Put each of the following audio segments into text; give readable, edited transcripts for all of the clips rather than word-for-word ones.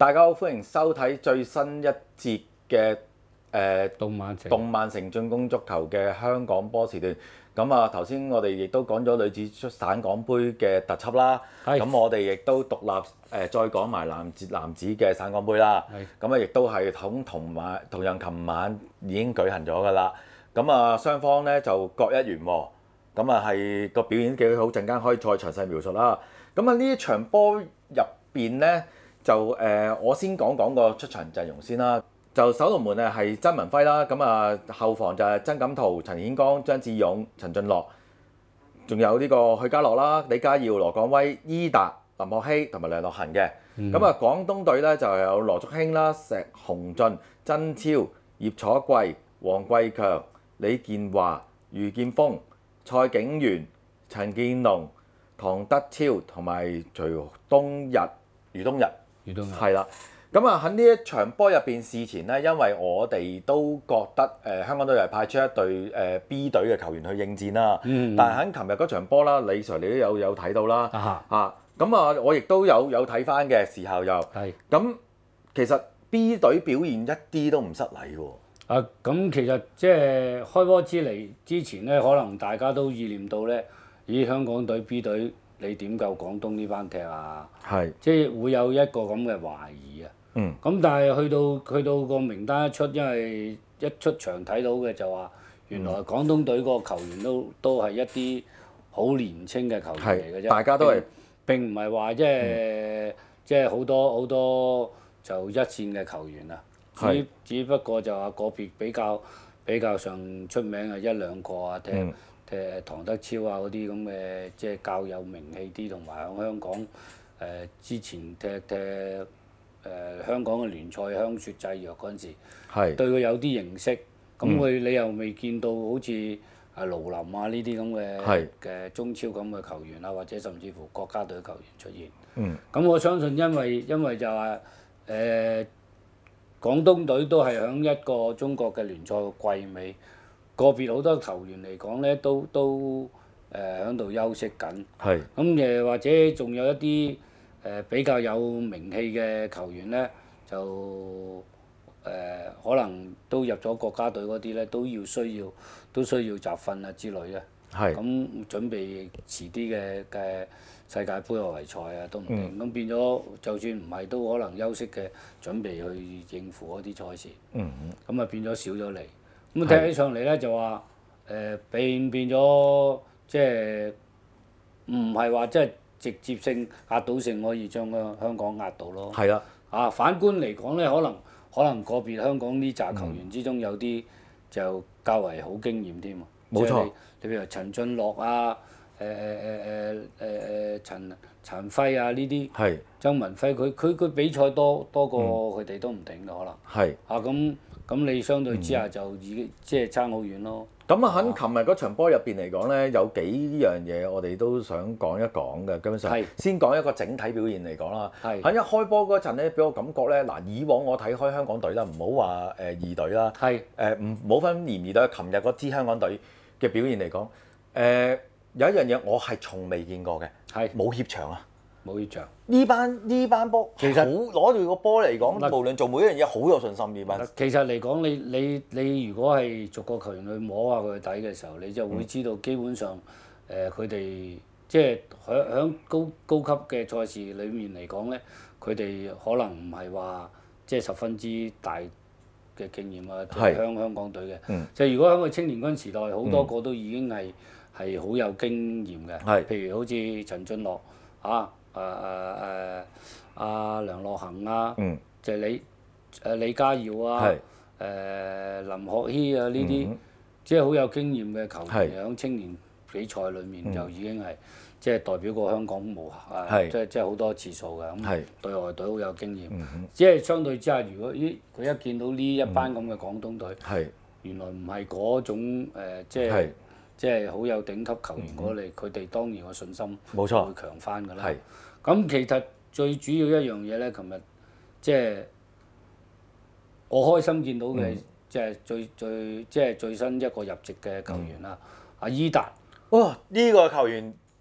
大家好，歡迎收睇最新一節嘅動漫城進攻足球嘅香港波時段。咁啊，頭先我哋亦都講咗女子出省港杯嘅特輯啦。咁我哋亦都獨立再講埋男子嘅省港杯啦。咁啊，亦都係同樣琴晚已經舉行咗㗎啦。咁啊，雙方咧就各一圓和。咁啊，係個表演幾好，陣間可以再詳細描述啦。咁啊，呢一場波入邊咧，就我先講個出場陣容先啦。就守龍門係曾文輝啦，咁啊後防就係曾錦濤、陳顯剛、張志勇、陳俊樂，仲有呢個許家樂啦、李家耀、羅廣威、伊達、林學熙同埋梁樂恒嘅。咁啊，廣東隊咧就有羅竹興啦、石鴻俊、曾超、葉楚貴、黃貴強、李健華、余建峰、蔡景元、陳建龍、唐德超同埋余冬日係啦。咁啊喺呢一場波入邊，事前咧，因為我哋都覺得香港隊係派出一隊B 隊嘅球員去應戰啦。但係喺琴日嗰場波啦，李 Sir 你都有睇到啦。咁啊，我亦都有睇翻嘅時候又咁，其實 B 隊表現一啲都唔失禮喎。 咁其實即係開波之前咧，可能大家都意念到咧，咦香港隊 B 隊你點夠廣東呢班踢啊？即係會有一個咁嘅懷疑啊。咁但係去到個名單一出，因為一出場睇到嘅就話，原來廣東隊個球員都係一啲好年青嘅球員嚟嘅啫。 大家都係並唔係話即係好多就一線嘅球員啊。只不過就話個別比較上出名嘅一兩個啊，踢唐德超啊嗰啲咁嘅，即係較有名氣啲，同埋喺香港之前踢香港嘅聯賽香雪製藥嗰陣時，對佢有啲認識。咁你又未見到好似盧林啊呢啲咁嘅中超咁嘅球員啊，或者甚至乎國家隊球員出現。咁我相信因為就話廣東隊都係喺一個中國嘅聯賽嘅季尾，個別好多球員嚟講咧都喺度休息緊。咁或者仲有一啲比較有名氣嘅球員咧，就可能都入咗國家隊嗰啲咧，都需要集訓啊之類咧。咁準備遲啲嘅世界盃外圍賽啊都唔定。咁變咗就算唔係都可能休息嘅，準備去應付嗰啲賽事。咁啊變咗少咗嚟。咁睇起上嚟咧就話變咗即係唔係話即係直接性壓倒性可以將個香港壓到咯。反觀嚟講咧，可能個別香港呢紮球員之中有啲就較為好經驗添。 冇錯。 你譬如陳俊樂啊、陳輝啊呢啲，曾文輝佢比賽多過佢哋都唔定㗎可能。咁你相對之下就已經即係差好遠咯。 咁啊喺琴日嗰場波入邊嚟講咧，有幾樣嘢我哋都想講一講嘅。基本上先講一個整體表現嚟講啦。喺一開波嗰陣咧，俾我感覺咧，嗱以往我睇開香港隊啦，唔好話二隊啦，唔好分嚴二隊。琴日嗰支香港隊嘅表現嚟講，有一樣嘢我係從未見過嘅，冇怯場啊！ 冇怯場。 呢班波其實攞住個波嚟講，無論做每一樣嘢好有信心呢班。 其實嚟講，你如果係逐個球員去摸下佢底嘅時候，你就會知道基本上佢哋即係喺高級嘅賽事裡面嚟講咧，佢哋可能唔係話即係十分之大嘅經驗啊，香港隊嘅。就如果喺個青年軍時代，好多個都已經係好有經驗嘅。譬如好似陳俊樂梁樂恒啊，就係李家耀啊，林學熙啊呢啲，即係好有經驗嘅球員，喺青年比賽裡面就已經係即係代表過香港即係好多次數嘅。咁對外隊好有經驗。即係相對之下，如果佢一見到呢一班咁嘅廣東隊，原來唔係嗰種即係好有頂級球員嗰類，佢哋當然個信心會強翻㗎啦。咁其實最主要一樣嘢咧，琴日即係我開心見到嘅，即係最新一個入籍嘅球員啦，阿伊達。 哇！呢個球員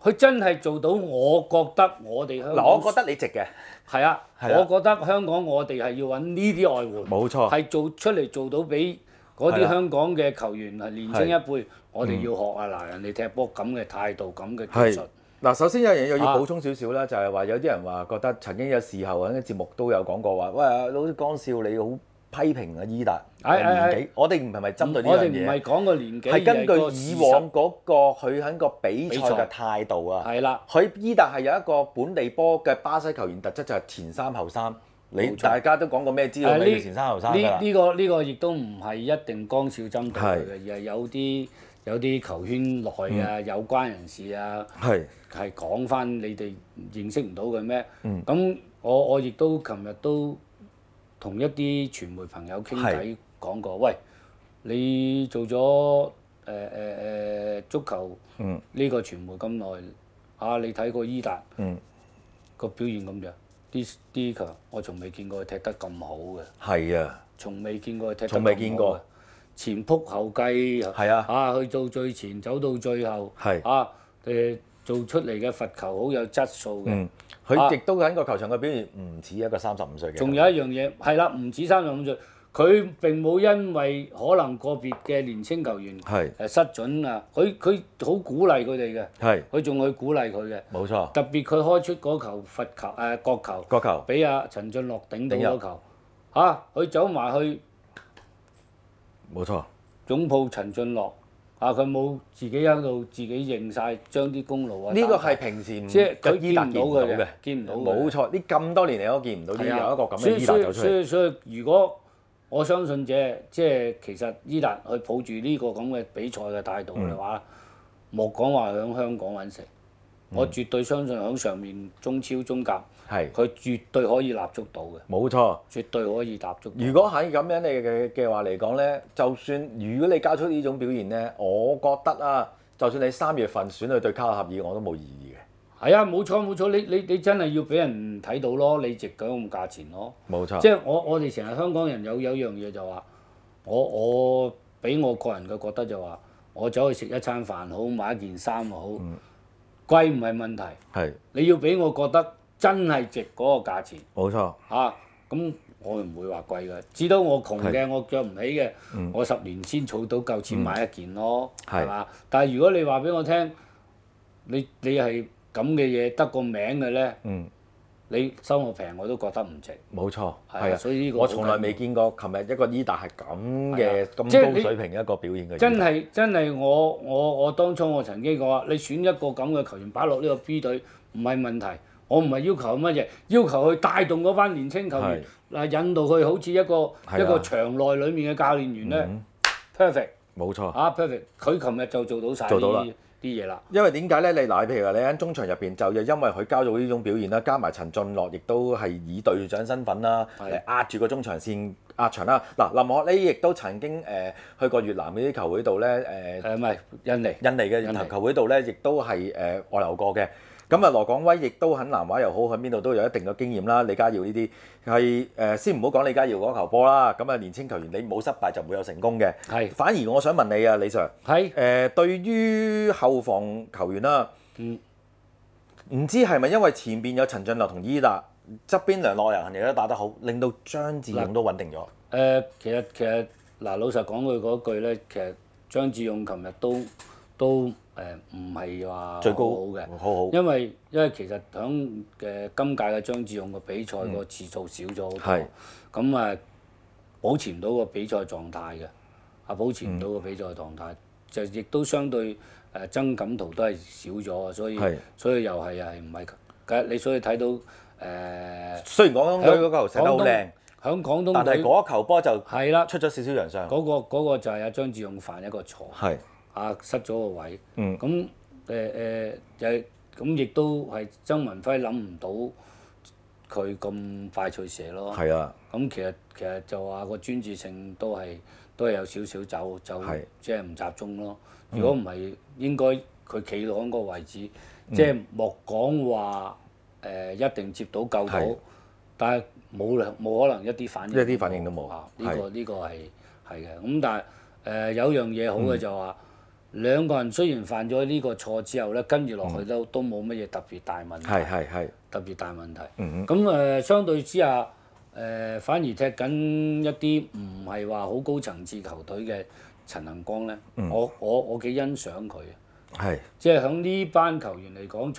佢真係做到，我覺得我哋香港嗱，我覺得你值嘅。 係啊，我覺得香港我哋係要揾呢啲外援， 冇錯， 係做出嚟做到俾嗰啲香港嘅球員係年青一輩，我哋要學啊！嗱，人哋踢波咁嘅態度，咁嘅技術。 嗱，首先有樣嘢又要補充少少啦，就係話有啲人話覺得曾經有時候喺啲節目都有講過話，喂，好似江少你好批評啊伊達年紀，我哋唔係咪針對呢樣嘢？ 我哋唔係講個年紀， 係根據以往嗰個佢喺個比賽嘅態度啊。 係啦， 佢伊達係有一個本地波嘅巴西球員特質，就係前三後三。你大家都講過咩知道咩叫前三後三㗎啦？ 呢個亦都唔係一定江少針對佢嘅，而係有啲球圈內啊有關人士啊係講翻你哋認識唔到嘅咩？咁我亦都琴日都同一啲傳媒朋友傾偈講過，喂，你做咗足球呢個傳媒咁耐啊，你睇過伊達個表現咁樣？啲球我從未見過佢踢得咁好嘅。係啊，從未見過佢踢得咁好。從未見過。前仆後繼。係啊。去到最前，走到最後。係。做出嚟嘅罰球好有質素嘅。 佢亦都喺個球場嘅表現唔似一個35歲嘅。 仲有一樣嘢係啦，唔止35歲，佢並冇因為可能個別嘅年青球員失準啊，佢好鼓勵佢哋嘅。佢仲去鼓勵佢嘅。冇錯。特別佢開出嗰球罰球角球，俾阿陳俊樂頂到嗰球，佢走埋去。冇錯。擁抱陳俊樂。佢冇自己喺度自己認晒，將啲功勞啊！ 呢個係平時即係佢伊達見唔到嘅， 見唔到嘅。 冇錯，呢咁多年嚟我見唔到有一個咁嘅伊達走出嚟。 所以如果我相信即係其實伊達去抱住呢個咁嘅比賽嘅態度嘅話，莫講話喺香港揾食，我絕對相信喺上面中超、中甲，佢絕對可以立足到嘅。冇錯，絕對可以立足到。 如果喺咁樣嘅話嚟講咧，就算如果你交出呢種表現咧，我覺得啊，就算你3月份選去對卡塔爾，我都冇異議嘅。 係啊，冇錯，你真係要俾人睇到咯，你值嗰咁價錢咯。冇錯。即係我哋成日香港人有樣嘢就話，我俾我個人嘅覺得就話，我走去食一餐飯好，買一件衫好，貴唔係問題。係。你要俾我覺得真係值嗰個價錢。冇錯。咁我唔會話貴嘅，至多我窮嘅，我著唔起嘅，我10年先儲到夠錢買一件咯，係嘛？但係如果你話俾我聽，你係咁嘅嘢得個名嘅咧，你收我平我都覺得唔值。冇錯，係啊，所以呢個我從來未見過，琴日一個伊達係咁嘅咁高水平一個表現嘅。 真係我當初我曾經講話，你選一個咁嘅球員擺落呢個 B 隊唔係問題。我唔係要求乜嘢，要求去帶動嗰班年青球員，引導佢好似一個場內裡面嘅教練員咧，perfect。冇錯。perfect，佢琴日就做到晒啲嘢啦。 因為點解咧？譬如話你喺中場入邊，就因為佢交到呢種表現啦，加埋陳俊樂亦都係以隊長身份啦，嚟壓住個中場線壓場啦。嗱，林學呢亦都曾經去過越南嗰啲球會度咧， 唔係印尼嘅球會度咧，亦都係外流過嘅。咁啊，羅廣威亦都喺南華又好，喺邊度都有一定嘅經驗啦。李家耀呢啲係先唔好講李家耀嗰球波啦。咁啊，年青球員你冇失敗就唔會有成功嘅。係。反而我想問你啊，李 Sir。係。對於後防球員啦，唔知係咪因為前邊有陳俊樂同伊達，側邊梁樂仁亦都打得好，令到張志勇都穩定咗？ 其實嗱，老實講句嗰句咧，其實張志勇琴日都唔係話最高好嘅，好，因為其實響今屆嘅張志勇嘅比賽個次數少咗好多，咁保持唔到個比賽狀態嘅，保持唔到個比賽狀態，就亦都相對曾錦圖都係少咗，所以又係唔係，你所以睇到雖然廣東隊嗰球射得好靚， 響廣東隊， 但係嗰球波就係啦， 出咗少少洋相。 嗰個就係阿張志勇犯一個錯。係。失咗個位，咁咁亦都係曾文輝諗唔到佢咁快脆射咯。係啊，咁其實就話個專注性都係有少少走即係唔集中咯。如果唔係，應該佢企喺個位置，即係莫講話一定接到救到，但係冇可能一啲反應都冇。 呢個係嘅，咁但係有樣嘢好嘅就話。 兩個人雖然犯咗呢個錯之後咧，跟住落去都冇乜嘢特別大問題。 係。 特別大問題。 嗯咁相對之下，反而踢緊一啲唔係話好高層次球隊嘅陳恒光咧，我幾欣賞佢。 係。 即係響呢班球員嚟講，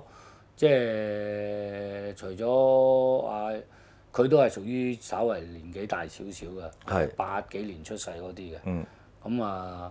除咗佢都係屬於稍為年紀大少少嘅， 係 80幾年出世嗰啲嘅。 嗯。 咁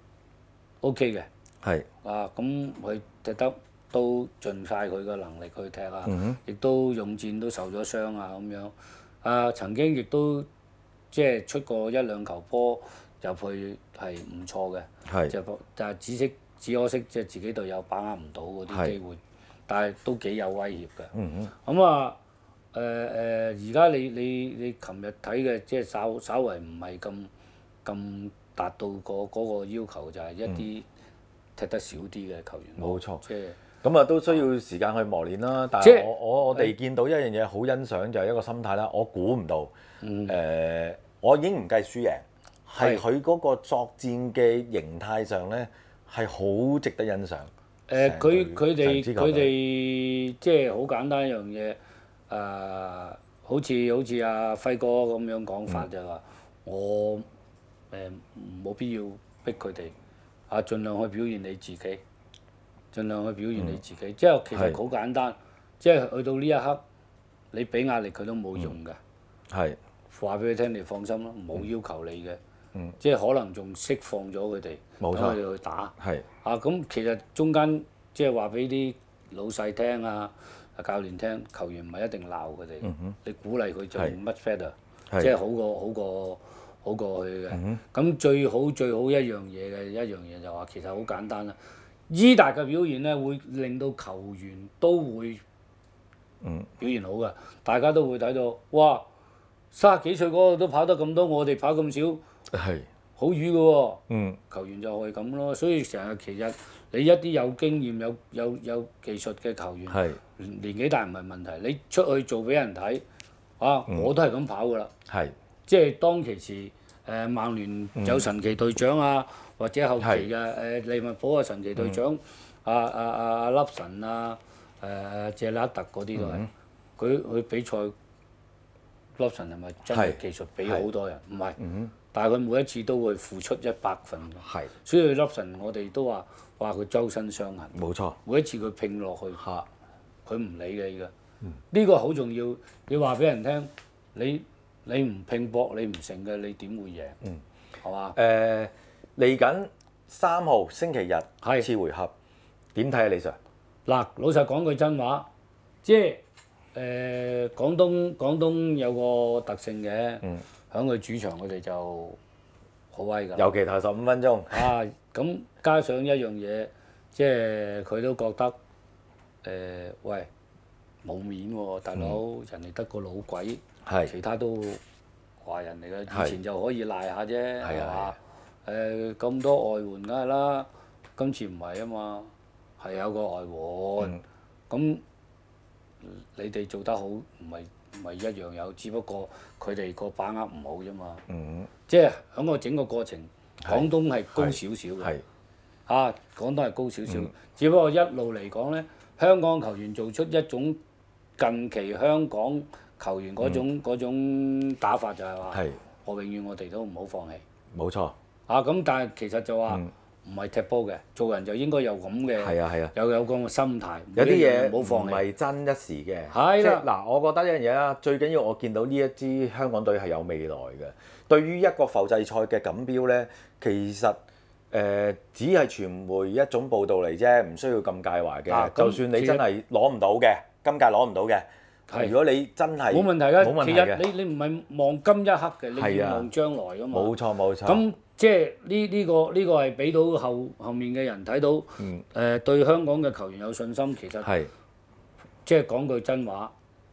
OK 嘅。 係。 咁佢踢得都盡晒佢嘅能力去踢啊，亦都勇戰都受咗傷啊咁樣。曾經亦都即係出過一兩球波入去係唔錯嘅，但係只可惜即係自己隊友把握唔到嗰啲機會，但係都幾有威脅嘅。咁而家你琴日睇嘅即係稍為唔係咁達到嗰個要求，就係一啲踢得少啲嘅球員。 冇錯。 即係咁都需要時間去磨練啦。但係我哋見到一樣嘢好欣賞就係一個心態啦。我估唔到，我已經唔計輸贏，係佢嗰個作戰嘅形態上咧係好值得欣賞。 佢哋即係好簡單一樣嘢。好似阿輝哥咁樣講法就話，我冇必要逼佢哋，盡量去表現你自己，盡量去表現你自己。即係其實好簡單，即係去到呢一刻，你俾壓力佢都冇用㗎。 係。 話俾佢聽，你放心啦，冇要求你嘅。即係可能仲釋放咗佢哋，等佢哋去打。 係。 咁其實中間即係話俾啲老細聽啊，教練聽，球員唔係一定鬧佢哋，你鼓勵佢就 much better，即係好過去嘅。咁最好一樣嘢就話其實好簡單啦。伊達嘅表現咧會令到球員都會表現好嘅，大家都會睇到，哇！30幾歲嗰個都跑得咁多，我哋跑咁少，好瘀嘅喎。球員就係咁咯，所以成日其實你一啲有經驗、有技術嘅球員，年紀大唔係問題，你出去做俾人睇，我都係咁跑㗎啦。即係當其時曼聯有神奇隊長啊，或者後期嘅利物浦嘅神奇隊長阿粒神謝拉特嗰啲都係，佢比賽。粒神係咪真係技術比好多人？唔係，但係佢每一次都會付出100分。所以粒神我哋都話佢周身傷痕。 冇錯。 每一次佢拼落去，佢唔理嘅而家。呢個好重要，你話俾人聽，你唔拼搏，你唔成嘅，你點會贏？係嘛？ 嚟緊3號星期日次回合，點睇啊，李 Sir？ 嗱，老實講句真話，即係。廣東有個特性嘅，響佢主場佢哋就好威㗎。 尤其頭15分鐘。 咁加上一樣嘢，即係佢都覺得喂冇面喎，大佬，人哋得個老鬼，其他都華人嚟嘅，以前就可以賴下啫，係嘛？咁多外援梗係啦，今次唔係啊嘛，係有個外援，咁。你哋做得好，唔係一樣有，只不過佢哋個把握唔好啫嘛。即係喺個整個過程，廣東係高少少嘅。廣東係高少少，只不過一路嚟講咧，香港球員做出一種近期香港球員嗰種打法就係話，我永遠我哋都唔好放棄。 冇錯。 咁但係其實就話。唔係踢波嘅，做人就應該有咁嘅，有咁嘅心態。 有啲嘢唔係真一時嘅。即係嗱，我覺得一樣嘢啦，最緊要我見到呢一支香港隊係有未來嘅。對於一個埠際賽嘅錦標咧，其實只係傳媒一種報導嚟啫，唔需要咁介懷嘅。就算你真係攞唔到嘅，今屆攞唔到嘅，如果你真係冇問題嘅。其實你唔係望今一刻嘅，你要望將來㗎嘛。 冇錯。 即係呢個係俾到後面嘅人睇到，對香港嘅球員有信心。其實即係講句真話，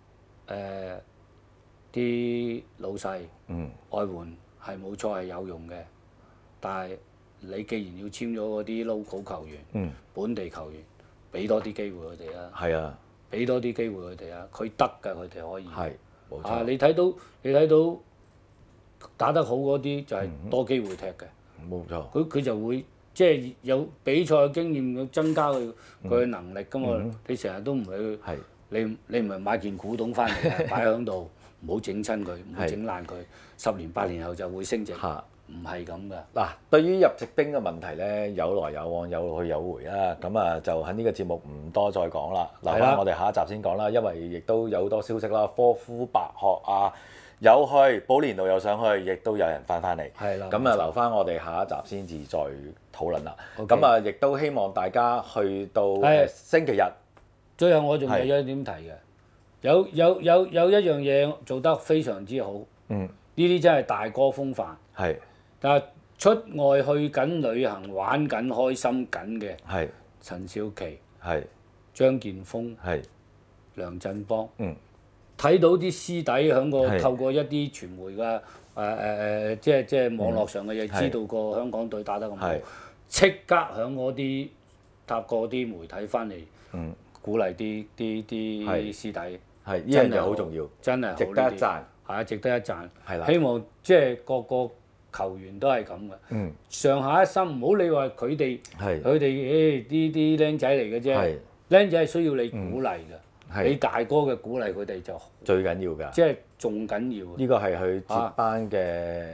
啲老細外援係冇錯係有用嘅，但係你既然要簽咗嗰啲 local 球員，本地球員，俾多啲機會佢哋啊！俾多啲機會佢哋啊！佢得㗎，佢哋可以。冇錯。你睇到。打得好嗰啲就係多機會踢嘅， 冇錯。 佢就會即係有比賽嘅經驗，要增加佢嘅能力㗎嘛。你成日都唔去，你唔係買件古董翻嚟啊，擺喺度，唔好整親佢，唔好整爛佢，10年8年後就會升值。唔係咁㗎。 嗱，對於入籍兵嘅問題咧，有來有往，有去有回啦。咁啊，就喺呢個節目唔多再講啦。留翻我哋下一集先講啦，因為亦都有好多消息啦。科夫白學啊，有去，寶蓮路又上去，亦都有人翻嚟。 係啦。 咁啊，留翻我哋下一集先至再討論啦。咁啊，亦都希望大家去到星期日。 最後我仲有一點提嘅，有一樣嘢做得非常之好。呢啲真係大哥風範。但係出外去緊旅行玩緊開心緊嘅，陳少琪、張建峰、梁振邦，睇到啲師弟響個透過一啲傳媒嘅即係網絡上嘅嘢，知道個香港隊打得咁好，即刻響嗰啲搭過啲媒體翻嚟，鼓勵啲師弟， 呢樣嘢好重要， 真係值得一讚， 值得一讚。希望即係個球員都係咁嘅，上下一心，唔好理話佢哋啲僆仔嚟嘅啫，僆仔係需要你鼓勵嘅，你大哥嘅鼓勵佢哋就最緊要㗎， 即係仲緊要。 呢個係佢接班嘅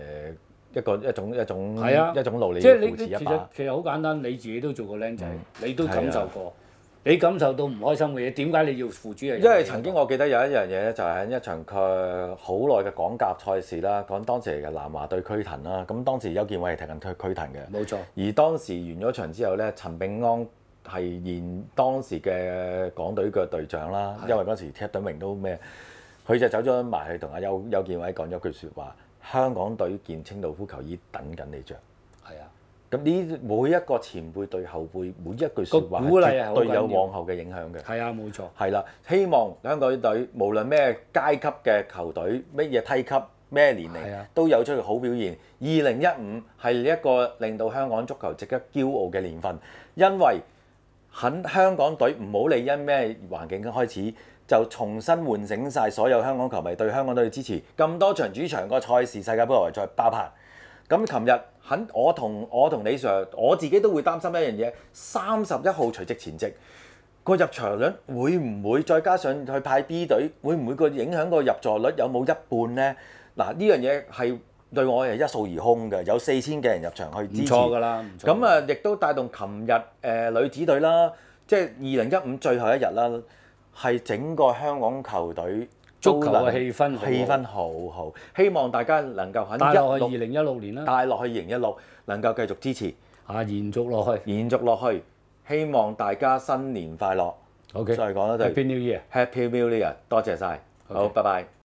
一種路，你要扶持一把。 其實好簡單，你自己都做過僆仔，你都感受過。你感受到唔開心嘅嘢，點解你要付諸？ 因為曾經我記得有一樣嘢咧，就係喺一場好耐嘅港甲賽事啦，講當時嘅南華對區騰啦。咁當時邱建偉係踢緊區騰嘅， 冇錯。 而當時完咗場之後咧，陳炳安係現當時嘅港隊嘅隊長啦，因為嗰時踢隊名都咩，佢就走咗埋去同阿邱建偉講咗句説話：香港隊件清道夫球衣等緊你着。係啊。咁呢每一個前輩對後輩，每一句説話絕對有往後嘅影響嘅。係啊，冇錯。 係啦，希望香港隊無論咩階級嘅球隊，乜嘢梯級，咩年齡，都有出個好表現。2015係一個令到香港足球值得驕傲嘅年份，因為喺香港隊唔好理因咩環境開始，就重新喚醒晒所有香港球迷對香港隊嘅支持。咁多場主場個賽事，世界盃外圍賽爆棚。咁琴日我同李 Sir， 我自己都會擔心一樣嘢，31號除夕前夕個入場率會唔會再加上去派 B 隊，會唔會個影響個入座率有冇一半呢？嗱，呢樣嘢係對我係一掃而空嘅，有4000嘅人入場去支持。 唔錯㗎啦，唔錯。 咁啊，亦都帶動琴日女子隊啦，即係2015最後一日啦，係整個香港球隊。 足球嘅氣氛好好，希望大家能夠喺帶落去2016年啦， 帶落去2016能夠繼續支持， 延續落去， 希望大家新年快樂。 OK， 再講啦，就 Happy New Year， Happy New Year， 多謝晒，好，拜拜。